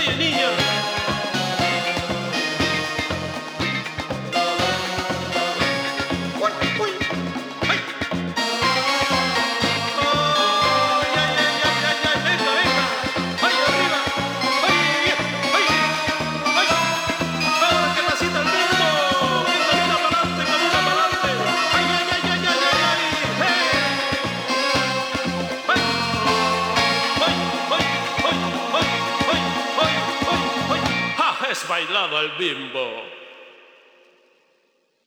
Oye, niña. Uy, uy. ¡Ay! ¡Ay, ay, ay, ay, ay, ay! ¡Venga, venga! ¡Ay, arriba! ¡Ay, ay! ¡Ay! ¡Venga, que pasita el ritmo! ¡Camina para adelante, camina para adelante! ¡Ay, ay, ay, ay, ay, ay, ay! ¡Hey! ¡Ay! ¡Ay, ay, ay, ay, ay, ay, ay, ay! ¡Ja! Es bailado el bimbo.